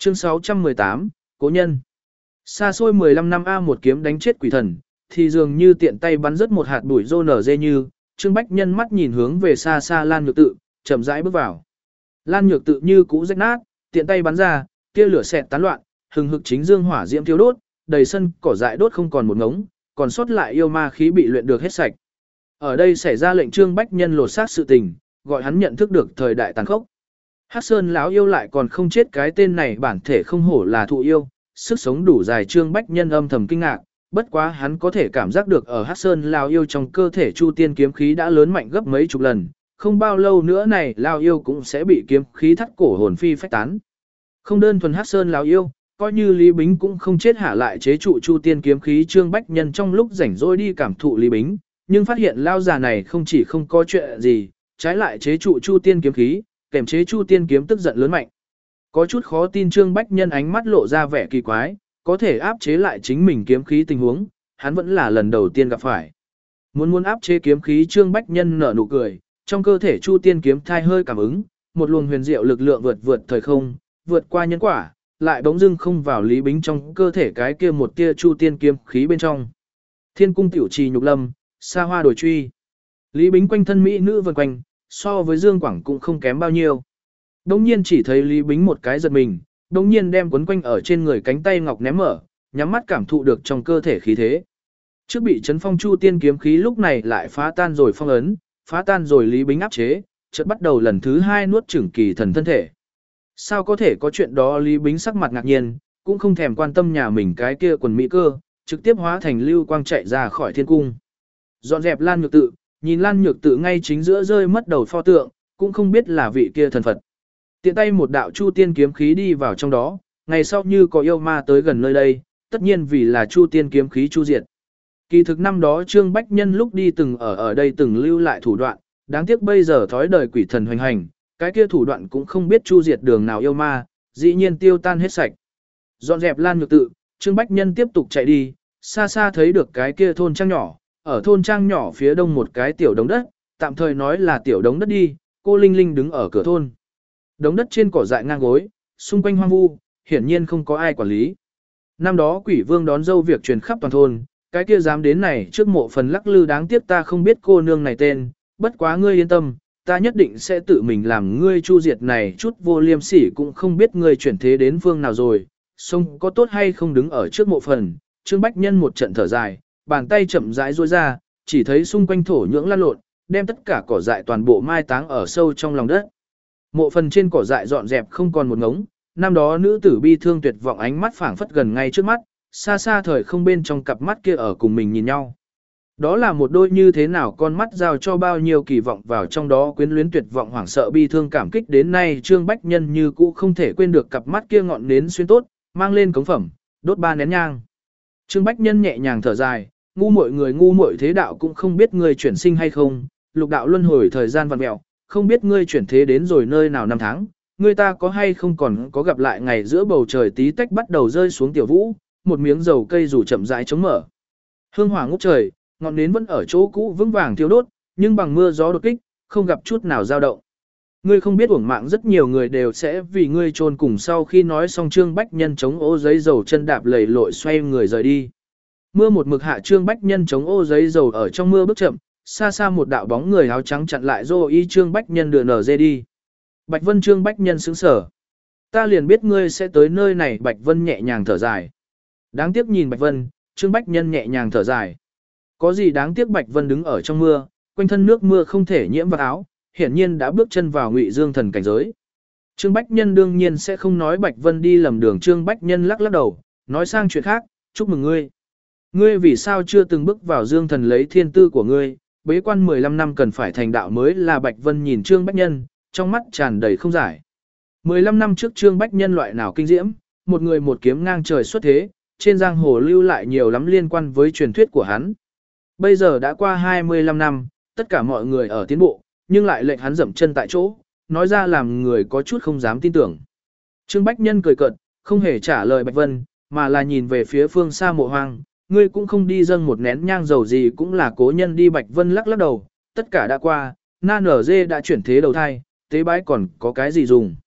Chương 618, Cố nhân. Xa xôi 15 năm A một kiếm đánh chết quỷ thần, thì dường như tiện tay bắn rớt một hạt bụi rô nở dê như, Trương Bách Nhân mắt nhìn hướng về xa xa Lan Nhược Tự, chậm rãi bước vào. Lan Nhược Tự như cũ rách nát, tiện tay bắn ra, tia lửa xẹt tán loạn, hừng hực chính dương hỏa diễm thiêu đốt, đầy sân cỏ dại đốt không còn một ngống, còn sót lại yêu ma khí bị luyện được hết sạch. Ở đây xảy ra lệnh Trương Bách Nhân lột xác sự tình, gọi hắn nhận thức được thời đại tàn khốc. Hắc Sơn lão yêu lại còn không chết, cái tên này bản thể không hổ là thụ yêu, sức sống đủ dài. Trương Bách Nhân âm thầm kinh ngạc, bất quá hắn có thể cảm giác được ở Hắc Sơn lão yêu trong cơ thể Chu Tiên kiếm khí đã lớn mạnh gấp mấy chục lần, không bao lâu nữa này lão yêu cũng sẽ bị kiếm khí thắt cổ hồn phi phách tán. Không đơn thuần Hắc Sơn lão yêu, coi như Lý Bính cũng không chết hạ lại chế trụ Chu Tiên kiếm khí. Trương Bách Nhân trong lúc rảnh rỗi đi cảm thụ Lý Bính, nhưng phát hiện lão già này không chỉ không có chuyện gì, trái lại chế trụ Chu Tiên kiếm khí, kèm chế Chu Tiên kiếm tức giận lớn mạnh. Có chút khó tin, Trương Bách Nhân ánh mắt lộ ra vẻ kỳ quái, có thể áp chế lại chính mình kiếm khí tình huống, hắn vẫn là lần đầu tiên gặp phải. Muốn áp chế kiếm khí, Trương Bách Nhân nở nụ cười, trong cơ thể Chu Tiên kiếm thai hơi cảm ứng, một luồng huyền diệu lực lượng vượt thời không, vượt qua nhân quả, lại bỗng dưng không vào Lý Bính trong cơ thể cái kia một tia Chu Tiên kiếm khí bên trong. Thiên cung tiểu trì nhục lâm, xa hoa đồi truy. Lý Bính quanh thân mỹ nữ vần quanh, so với Dương Quảng cũng không kém bao nhiêu. Đông nhiên chỉ thấy Lý Bính một cái giật mình, đông nhiên đem quấn quanh ở trên người cánh tay ngọc ném mở, nhắm mắt cảm thụ được trong cơ thể khí thế. Trước bị chấn phong Chu Tiên kiếm khí lúc này lại phá tan rồi phong ấn, phá tan rồi Lý Bính áp chế, chợt bắt đầu lần thứ hai nuốt chửng kỳ thần thân thể. Sao có thể có chuyện đó? Lý Bính sắc mặt ngạc nhiên, cũng không thèm quan tâm nhà mình cái kia quần mỹ cơ, trực tiếp hóa thành lưu quang chạy ra khỏi thiên cung. Dọn dẹp Lan Nhược Tự, nhìn Lan Nhược Tự ngay chính giữa rơi mất đầu pho tượng, cũng không biết là vị kia thần Phật. Tiện tay một đạo Chu Tiên kiếm khí đi vào trong đó, ngày sau như có yêu ma tới gần nơi đây, tất nhiên vì là Chu Tiên kiếm khí chu diệt. Kỳ thực năm đó Trương Bách Nhân lúc đi từng ở đây từng lưu lại thủ đoạn, đáng tiếc bây giờ thói đời quỷ thần hoành hành, cái kia thủ đoạn cũng không biết chu diệt đường nào yêu ma, dĩ nhiên tiêu tan hết sạch. Dọn dẹp Lan Nhược Tự, Trương Bách Nhân tiếp tục chạy đi, xa xa thấy được cái kia thôn trang nhỏ, ở thôn trang nhỏ phía đông một cái tiểu đống đất, tạm thời nói là tiểu đống đất đi, cô Linh Linh đứng ở cửa thôn. Đống đất trên cỏ dại ngang gối, xung quanh hoang vu, hiển nhiên không có ai quản lý. Năm đó Quỷ Vương đón dâu việc truyền khắp toàn thôn, cái kia dám đến này trước mộ phần lắc lư, đáng tiếc ta không biết cô nương này tên, bất quá ngươi yên tâm, ta nhất định sẽ tự mình làm ngươi chu diệt này chút vô liêm sỉ, cũng không biết ngươi chuyển thế đến phương nào rồi, sông có tốt hay không đứng ở trước mộ phần. Trương Bách Nhân một trận thở dài, bàn tay chậm rãi duỗi ra, chỉ thấy xung quanh thổ nhưỡng lăn lộn, đem tất cả cỏ dại toàn bộ mai táng ở sâu trong lòng đất. Mộ phần trên cỏ dại dọn dẹp không còn một ngống, năm đó nữ tử bi thương tuyệt vọng ánh mắt phảng phất gần ngay trước mắt, xa xa thời không bên trong cặp mắt kia ở cùng mình nhìn nhau. Đó là một đôi như thế nào con mắt giao cho bao nhiêu kỳ vọng vào trong đó, quyến luyến tuyệt vọng hoảng sợ bi thương cảm kích, đến nay Trương Bách Nhân như cũ không thể quên được cặp mắt kia, ngọn nến xuyên tốt, mang lên cống phẩm, đốt 3 nén nhang. Trương Bách Nhân nhẹ nhàng thở dài, ngu muội người ngu muội thế đạo cũng không biết ngươi chuyển sinh hay không, lục đạo luân hồi thời gian vặn mẹo, không biết ngươi chuyển thế đến rồi nơi nào năm tháng, ngươi ta có hay không còn có gặp lại ngày. Giữa bầu trời tí tách bắt đầu rơi xuống tiểu vũ, một miếng dầu cây rủ chậm rãi chống mở. Hương hỏa ngút trời, ngọn nến vẫn ở chỗ cũ vững vàng thiêu đốt, nhưng bằng mưa gió đột kích, không gặp chút nào dao động. Ngươi không biết uổng mạng rất nhiều người đều sẽ vì ngươi chôn cùng. Sau khi nói xong, Trương Bách Nhân chống ô giấy dầu chân đạp lầy lội xoay người rời đi. Mưa một mực hạ, Trương Bách Nhân chống ô giấy dầu ở trong mưa bước chậm, xa xa một đạo bóng người áo trắng chặn lại Dô Y. Trương Bách Nhân đưa nở dê đi. Bạch Vân. Trương Bách Nhân sững sờ. Ta liền biết ngươi sẽ tới nơi này. Bạch Vân nhẹ nhàng thở dài. Đáng tiếc nhìn Bạch Vân, Trương Bách Nhân nhẹ nhàng thở dài. Có gì đáng tiếc? Bạch Vân đứng ở trong mưa, quanh thân nước mưa không thể nhiễm vào áo, hiển nhiên đã bước chân vào Ngụy Dương thần cảnh giới. Trương Bách Nhân đương nhiên sẽ không nói Bạch Vân đi lầm đường. Trương Bách Nhân lắc lắc đầu, nói sang chuyện khác, chúc mừng ngươi. Ngươi vì sao chưa từng bước vào Dương thần lấy thiên tư của ngươi, bế quan 15 năm cần phải thành đạo mới là. Bạch Vân nhìn Trương Bách Nhân, trong mắt tràn đầy không giải. 15 năm trước Trương Bách Nhân loại nào kinh diễm, một người một kiếm ngang trời xuất thế, trên giang hồ lưu lại nhiều lắm liên quan với truyền thuyết của hắn. Bây giờ đã qua 25 năm, tất cả mọi người ở tiến bộ, nhưng lại lệnh hắn dậm chân tại chỗ, nói ra làm người có chút không dám tin tưởng. Trương Bách Nhân cười cợt, không hề trả lời Bạch Vân, mà là nhìn về phía phương xa mộ hoang. Ngươi cũng không đi dâng một nén nhang dầu gì cũng là cố nhân đi. Bạch Vân lắc lắc đầu, tất cả đã qua, na nở dê đã chuyển thế đầu thai, tế bái còn có cái gì dùng.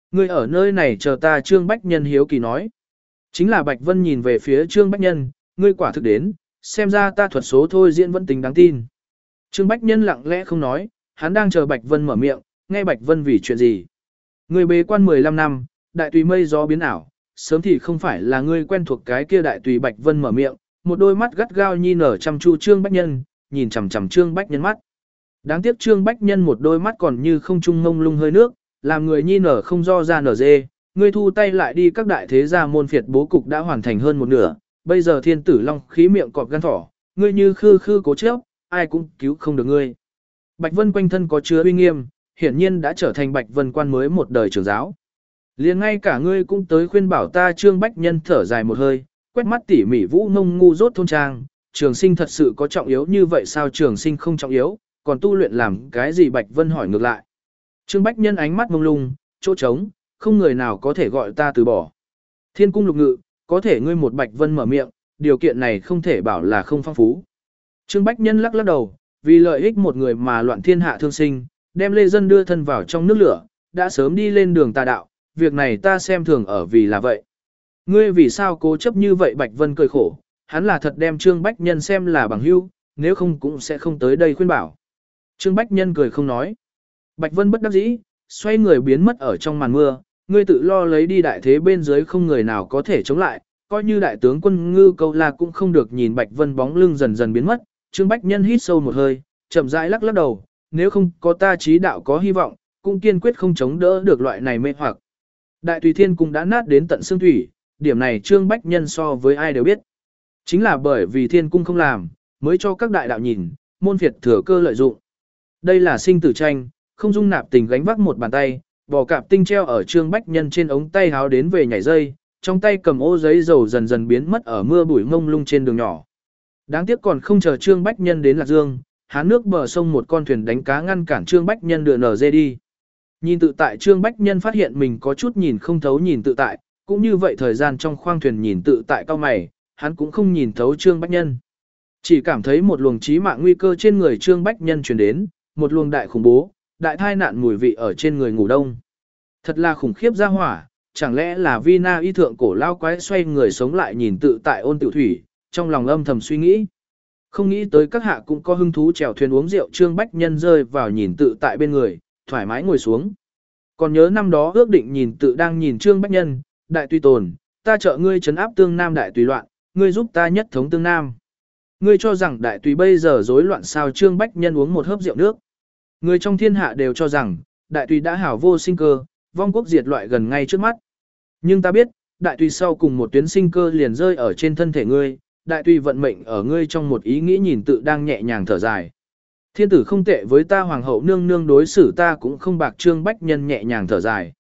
Ngươi ở nơi này chờ ta Trương Bách Nhân hiếu kỳ nói. Chính là Bạch Vân nhìn về phía Trương Bách Nhân, ngươi quả thực đến, xem ra ta thuật số thôi diễn vẫn tính đáng tin. Trương Bách Nhân lặng lẽ không nói, hắn đang chờ Bạch Vân mở miệng, nghe Bạch Vân vì chuyện gì. Ngươi bế quan 15 năm, đại tùy mây gió biến ảo, sớm thì không phải là ngươi quen thuộc cái kia đại tùy. Bạch Vân mở miệng, một đôi mắt gắt gao nhi nở chăm chu Trương Bách Nhân, nhìn chằm chằm Trương Bách Nhân mắt. Đáng tiếc Trương Bách Nhân một đôi mắt còn như không trung ngông lung hơi nước, làm người nhi nở không do ra nở dê, ngươi thu tay lại đi. Các đại thế gia môn phiệt bố cục đã hoàn thành hơn một nửa, bây giờ thiên tử long khí miệng cọp gan thỏ, ngươi như khư khư cố chấp, ai cũng cứu không được ngươi. Bạch Vân quanh thân có chứa uy nghiêm, hiển nhiên đã trở thành Bạch Vân quan mới một đời trưởng giáo. Liền ngay cả ngươi cũng tới khuyên bảo ta. Trương Bách Nhân thở dài một hơi, quét mắt tỉ mỉ vũ ngông ngu dốt thôn trang, trường sinh thật sự có trọng yếu như vậy sao? Trường sinh không trọng yếu, còn tu luyện làm cái gì? Bạch Vân hỏi ngược lại. Trương Bách Nhân ánh mắt mông lung, chỗ trống, không người nào có thể gọi ta từ bỏ. Thiên cung lục ngự, có thể ngươi một. Bạch Vân mở miệng, điều kiện này không thể bảo là không phong phú. Trương Bách Nhân lắc lắc đầu, vì lợi ích một người mà loạn thiên hạ thương sinh, đem Lê Dân đưa thân vào trong nước lửa, đã sớm đi lên đường tà đạo, việc này ta xem thường ở vì là vậy. Ngươi vì sao cố chấp như vậy? Bạch Vân cười khổ, hắn là thật đem Trương Bách Nhân xem là bằng hữu, nếu không cũng sẽ không tới đây khuyên bảo. Trương Bách Nhân cười không nói. Bạch Vân bất đắc dĩ, xoay người biến mất ở trong màn mưa, ngươi tự lo lấy đi, đại thế bên dưới không người nào có thể chống lại, coi như đại tướng quân Ngư Câu La cũng không được. Nhìn Bạch Vân bóng lưng dần dần biến mất, Trương Bách Nhân hít sâu một hơi, chậm rãi lắc lắc đầu, nếu không có ta trí đạo có hy vọng, cũng kiên quyết không chống đỡ được loại này mê hoặc. Đại Tùy Thiên Cung đã nát đến tận xương thủy, điểm này Trương Bách Nhân so với ai đều biết. Chính là bởi vì Thiên Cung không làm, mới cho các đại đạo nhìn, môn phiệt thừa cơ lợi dụng. Đây là sinh tử tranh, không dung nạp tình gánh vác một bàn tay, bò cạp tinh treo ở Trương Bách Nhân trên ống tay háo đến về nhảy dây, trong tay cầm ô giấy dầu dần dần biến mất ở mưa bụi ngông lung trên đường nhỏ. Đáng tiếc còn không chờ Trương Bách Nhân đến Lạc Dương, hán nước bờ sông một con thuyền đánh cá ngăn cản Trương Bách Nhân đưa nở dê đi. Nhìn tự tại, Trương Bách Nhân phát hiện mình có chút nhìn không thấu nhìn tự tại, cũng như vậy thời gian trong khoang thuyền nhìn tự tại cao mày, hắn cũng không nhìn thấu Trương Bách Nhân. Chỉ cảm thấy một luồng chí mạng nguy cơ trên người Trương Bách Nhân truyền đến, một luồng đại khủng bố, đại thai nạn mùi vị ở trên người ngủ đông. Thật là khủng khiếp ra hỏa, chẳng lẽ là Vina y thượng cổ lao quái? Xoay người sống lại nhìn tự tại Ôn Tiểu Thủy, trong lòng âm thầm suy nghĩ. Không nghĩ tới các hạ cũng có hứng thú chèo thuyền uống rượu. Trương Bách Nhân rơi vào nhìn tự tại bên người, thoải mái ngồi xuống. Còn nhớ năm đó ước định nhìn tự đang nhìn Trương Bách Nhân, đại tùy tồn, ta trợ ngươi trấn áp tương nam đại tùy loạn, ngươi giúp ta nhất thống tương nam. Ngươi cho rằng đại tùy bây giờ rối loạn sao? Trương Bách Nhân uống một hớp rượu nước. Người trong thiên hạ đều cho rằng, đại tùy đã hảo vô sinh cơ, vong quốc diệt loại gần ngay trước mắt. Nhưng ta biết, đại tùy sau cùng một tuyến sinh cơ liền rơi ở trên thân thể ngươi, đại tùy vận mệnh ở ngươi. Trong một ý nghĩ nhìn tự đang nhẹ nhàng thở dài. Thiên tử không tệ với ta, hoàng hậu nương nương đối xử ta cũng không bạc. Trương Bách Nhân nhẹ nhàng thở dài.